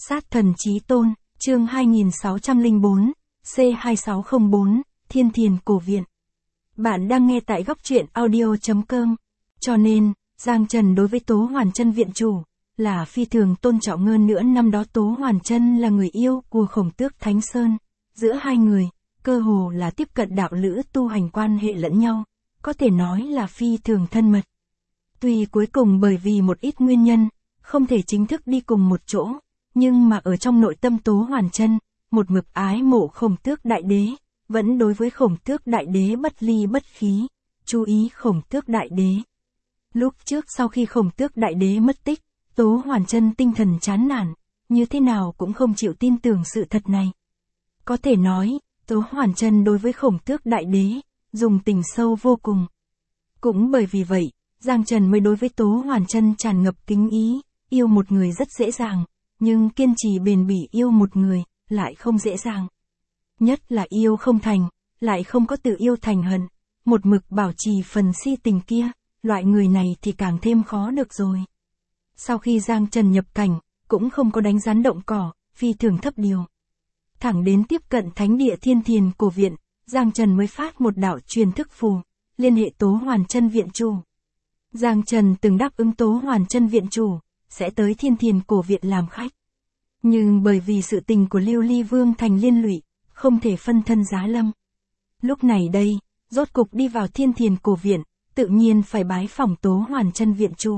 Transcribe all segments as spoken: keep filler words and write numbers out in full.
Sát thần chí tôn, chương hai nghìn sáu trăm lẻ bốn, C hai sáu không bốn, Thiên Thiền Cổ Viện. Bạn đang nghe tại góc truyện audio chấm com. Cho nên, Giang Trần đối với Tố Hoàn Chân viện chủ, là phi thường tôn trọng hơn nữa. Năm đó Tố Hoàn Chân là người yêu của Khổng Tước Thánh Sơn. Giữa hai người, cơ hồ là tiếp cận đạo lữ tu hành quan hệ lẫn nhau, có thể nói là phi thường thân mật. Tuy cuối cùng bởi vì một ít nguyên nhân, không thể chính thức đi cùng một chỗ, nhưng mà ở trong nội tâm Tố Hoàn Chân, một mực ái mộ Khổng Tước Đại Đế, vẫn đối với Khổng Tước Đại Đế bất ly bất khí, chú ý Khổng Tước Đại Đế. Lúc trước sau khi Khổng Tước Đại Đế mất tích, Tố Hoàn Chân tinh thần chán nản, như thế nào cũng không chịu tin tưởng sự thật này. Có thể nói, Tố Hoàn Chân đối với Khổng Tước Đại Đế, dùng tình sâu vô cùng. Cũng bởi vì vậy, Giang Trần mới đối với Tố Hoàn Chân tràn ngập kính ý, yêu một người rất dễ dàng, nhưng kiên trì bền bỉ yêu một người, lại không dễ dàng. Nhất là yêu không thành, lại không có tự yêu thành hận, một mực bảo trì phần si tình kia, loại người này thì càng thêm khó được rồi. Sau khi Giang Trần nhập cảnh, cũng không có đánh rắn động cỏ, phi thường thấp điều. Thẳng đến tiếp cận thánh địa Thiên Thiền Cổ Viện, Giang Trần mới phát một đạo truyền thức phù, liên hệ Tố Hoàn Chân viện chủ. Giang Trần từng đáp ứng Tố Hoàn Chân viện chủ, sẽ tới Thiên Thiền Cổ Viện làm khách. Nhưng bởi vì sự tình của Lưu Ly Vương thành liên lụy, không thể phân thân giá lâm. Lúc này đây, rốt cục đi vào Thiên Thiền Cổ Viện, tự nhiên phải bái phỏng Tố Hoàn Chân viện chủ.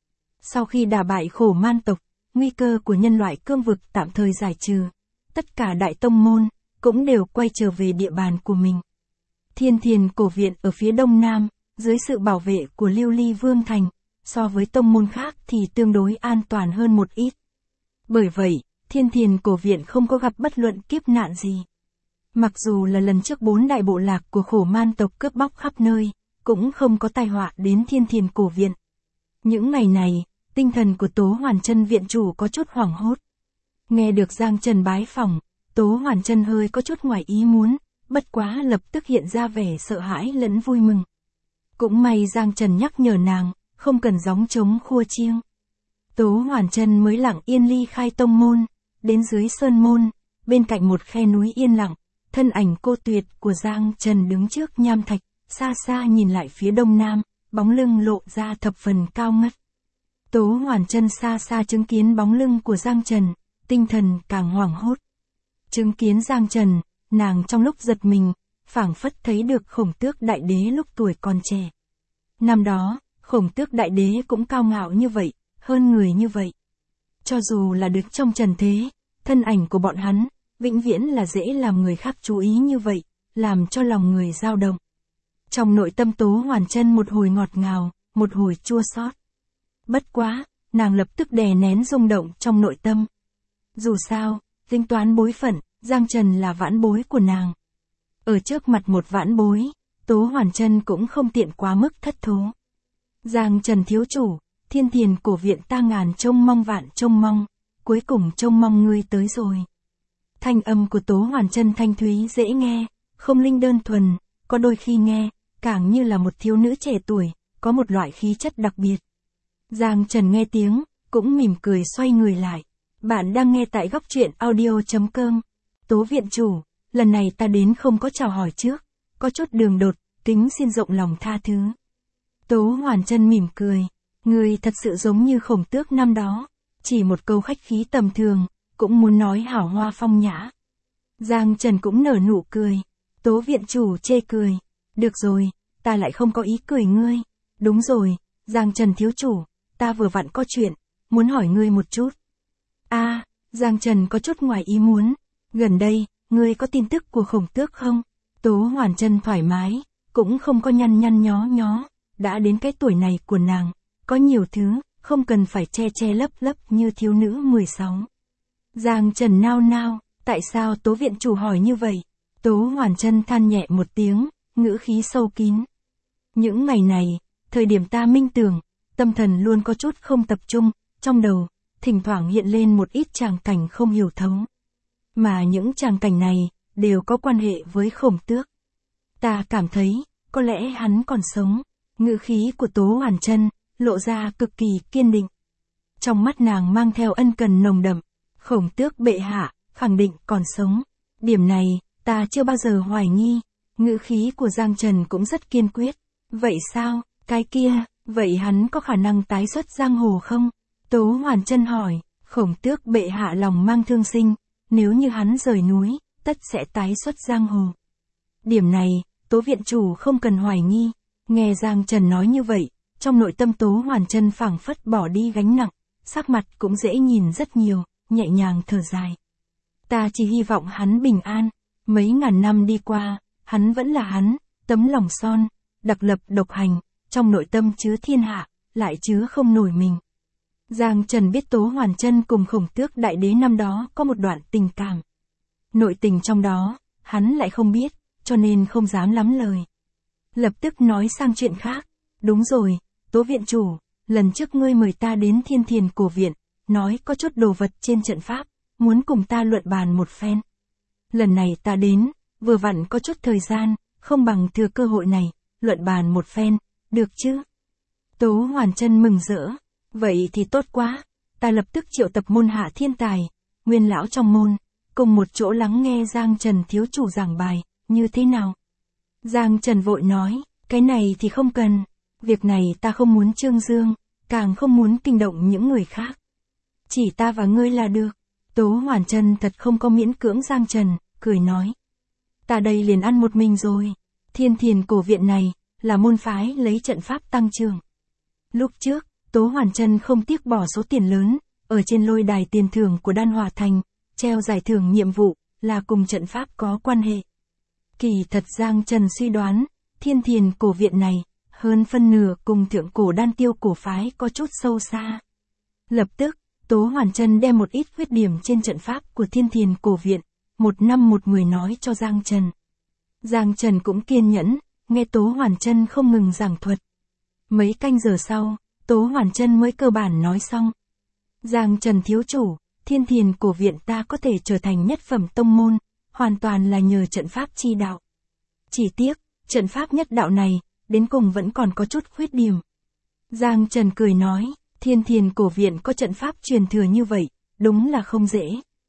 Sau khi đả bại Khổ Man tộc, nguy cơ của nhân loại cương vực tạm thời giải trừ, tất cả đại tông môn cũng đều quay trở về địa bàn của mình. Thiên Thiền Cổ Viện ở phía đông nam, dưới sự bảo vệ của Lưu Ly Vương thành, so với tông môn khác thì tương đối an toàn hơn một ít. Bởi vậy, Thiên Thiền Cổ Viện không có gặp bất luận kiếp nạn gì. Mặc dù là lần trước bốn đại bộ lạc của Khổ Man tộc cướp bóc khắp nơi, cũng không có tai họa đến Thiên Thiền Cổ Viện. Những ngày này, tinh thần của Tố Hoàn Chân viện chủ có chút hoảng hốt. Nghe được Giang Trần bái phỏng, Tố Hoàn Chân hơi có chút ngoài ý muốn, bất quá lập tức hiện ra vẻ sợ hãi lẫn vui mừng. Cũng may Giang Trần nhắc nhở nàng, không cần gióng trống khua chiêng. Tố Hoàn Chân mới lặng yên ly khai tông môn, đến dưới sơn môn, bên cạnh một khe núi yên lặng, thân ảnh cô tuyệt của Giang Trần đứng trước nham thạch, xa xa nhìn lại phía đông nam, bóng lưng lộ ra thập phần cao ngất. Tố Hoàn Chân xa xa chứng kiến bóng lưng của Giang Trần, tinh thần càng hoảng hốt. Chứng kiến Giang Trần, nàng trong lúc giật mình, phảng phất thấy được Khổng Tước Đại Đế lúc tuổi còn trẻ. Năm đó, Khổng Tước Đại Đế cũng cao ngạo như vậy, hơn người như vậy. Cho dù là được trong trần thế, thân ảnh của bọn hắn, vĩnh viễn là dễ làm người khác chú ý như vậy, làm cho lòng người dao động. Trong nội tâm Tố Hoàn Chân một hồi ngọt ngào, một hồi chua xót. Bất quá, nàng lập tức đè nén rung động trong nội tâm. Dù sao, tính toán bối phận, Giang Trần là vãn bối của nàng. Ở trước mặt một vãn bối, Tố Hoàn Chân cũng không tiện quá mức thất thố. Giang Trần thiếu chủ, Thiên Thiền Cổ Viện ta ngàn trông mong vạn trông mong, cuối cùng trông mong ngươi tới rồi. Thanh âm của Tố Hoàn Chân thanh thúy dễ nghe, không linh đơn thuần, có đôi khi nghe, càng như là một thiếu nữ trẻ tuổi, có một loại khí chất đặc biệt. Giang Trần nghe tiếng, cũng mỉm cười xoay người lại. Bạn đang nghe tại góc truyện audio chấm com. Tố viện chủ, lần này ta đến không có chào hỏi trước, có chút đường đột, kính xin rộng lòng tha thứ. Tố Hoàn Chân mỉm cười, người thật sự giống như Khổng Tước năm đó, chỉ một câu khách khí tầm thường, cũng muốn nói hảo hoa phong nhã. Giang Trần cũng nở nụ cười. Tố viện chủ chê cười, được rồi, ta lại không có ý cười ngươi. Đúng rồi, Giang Trần thiếu chủ, ta vừa vặn có chuyện, muốn hỏi ngươi một chút. A, à, Giang Trần có chút ngoài ý muốn, gần đây, ngươi có tin tức của Khổng Tước không? Tố Hoàn Chân thoải mái, cũng không có nhăn nhăn nhó nhó, đã đến cái tuổi này của nàng, có nhiều thứ, không cần phải che che lấp lấp như thiếu nữ mười sáu. Giang Trần nao nao, tại sao Tố viện chủ hỏi như vậy? Tố Hoàn Chân than nhẹ một tiếng, ngữ khí sâu kín. Những ngày này, thời điểm ta minh tưởng, tâm thần luôn có chút không tập trung, trong đầu, thỉnh thoảng hiện lên một ít tràng cảnh không hiểu thấu. Mà những tràng cảnh này, đều có quan hệ với Khổng Tước. Ta cảm thấy, có lẽ hắn còn sống. Ngữ khí của Tố Hoàn Chân lộ ra cực kỳ kiên định. Trong mắt nàng mang theo ân cần nồng đậm, Khổng Tước bệ hạ, khẳng định còn sống. Điểm này, ta chưa bao giờ hoài nghi. Ngữ khí của Giang Trần cũng rất kiên quyết. Vậy sao, cái kia, vậy hắn có khả năng tái xuất giang hồ không? Tố Hoàn Chân hỏi. Khổng Tước bệ hạ lòng mang thương sinh, nếu như hắn rời núi, tất sẽ tái xuất giang hồ. Điểm này, Tố viện chủ không cần hoài nghi. Nghe Giang Trần nói như vậy, trong nội tâm Tố Hoàn Chân phảng phất bỏ đi gánh nặng, sắc mặt cũng dễ nhìn rất nhiều, nhẹ nhàng thở dài. Ta chỉ hy vọng hắn bình an, mấy ngàn năm đi qua, hắn vẫn là hắn, tấm lòng son, đặc lập độc hành, trong nội tâm chứa thiên hạ, lại chứa không nổi mình. Giang Trần biết Tố Hoàn Chân cùng Khổng Tước đại đế năm đó có một đoạn tình cảm. Nội tình trong đó, hắn lại không biết, cho nên không dám lắm lời. Lập tức nói sang chuyện khác. Đúng rồi, Tố viện chủ, lần trước ngươi mời ta đến Thiên Thiền cổ viện, nói có chút đồ vật trên trận pháp, muốn cùng ta luận bàn một phen. Lần này ta đến, vừa vặn có chút thời gian, không bằng thừa cơ hội này, luận bàn một phen, được chứ? Tố Hoàn Chân mừng rỡ. Vậy thì tốt quá, ta lập tức triệu tập môn hạ thiên tài, nguyên lão trong môn, cùng một chỗ lắng nghe Giang Trần thiếu chủ giảng bài, như thế nào? Giang Trần vội nói, cái này thì không cần, việc này ta không muốn trương dương, càng không muốn kinh động những người khác. Chỉ ta và ngươi là được. Tố Hoàn Chân thật không có miễn cưỡng Giang Trần, cười nói. Ta đây liền ăn một mình rồi. Thiên Thiền cổ viện này, là môn phái lấy trận pháp tăng trưởng. Lúc trước, Tố Hoàn Chân không tiếc bỏ số tiền lớn, ở trên lôi đài tiền thưởng của Đan Hòa Thành, treo giải thưởng nhiệm vụ, là cùng trận pháp có quan hệ. Kỳ thật Giang Trần suy đoán, Thiên Thiền cổ viện này, hơn phân nửa cùng thượng cổ đan tiêu cổ phái có chút sâu xa. Lập tức, Tố Hoàn Chân đem một ít khuyết điểm trên trận pháp của Thiên Thiền cổ viện, một năm một người nói cho Giang Trần. Giang Trần cũng kiên nhẫn, nghe Tố Hoàn Chân không ngừng giảng thuật. Mấy canh giờ sau, Tố Hoàn Chân mới cơ bản nói xong. Giang Trần thiếu chủ, Thiên Thiền cổ viện ta có thể trở thành nhất phẩm tông môn, hoàn toàn là nhờ trận pháp chi đạo. Chỉ tiếc, trận pháp nhất đạo này, đến cùng vẫn còn có chút khuyết điểm. Giang Trần cười nói, Thiên Thiền cổ viện có trận pháp truyền thừa như vậy, đúng là không dễ.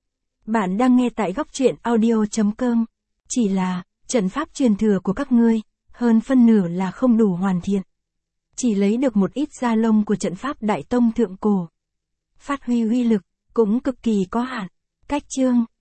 Bạn đang nghe tại góc truyện audio chấm com. Chỉ là, trận pháp truyền thừa của các ngươi, hơn phân nửa là không đủ hoàn thiện. Chỉ lấy được một ít da lông của trận pháp đại tông thượng cổ. Phát huy uy lực, cũng cực kỳ có hạn. Cách chương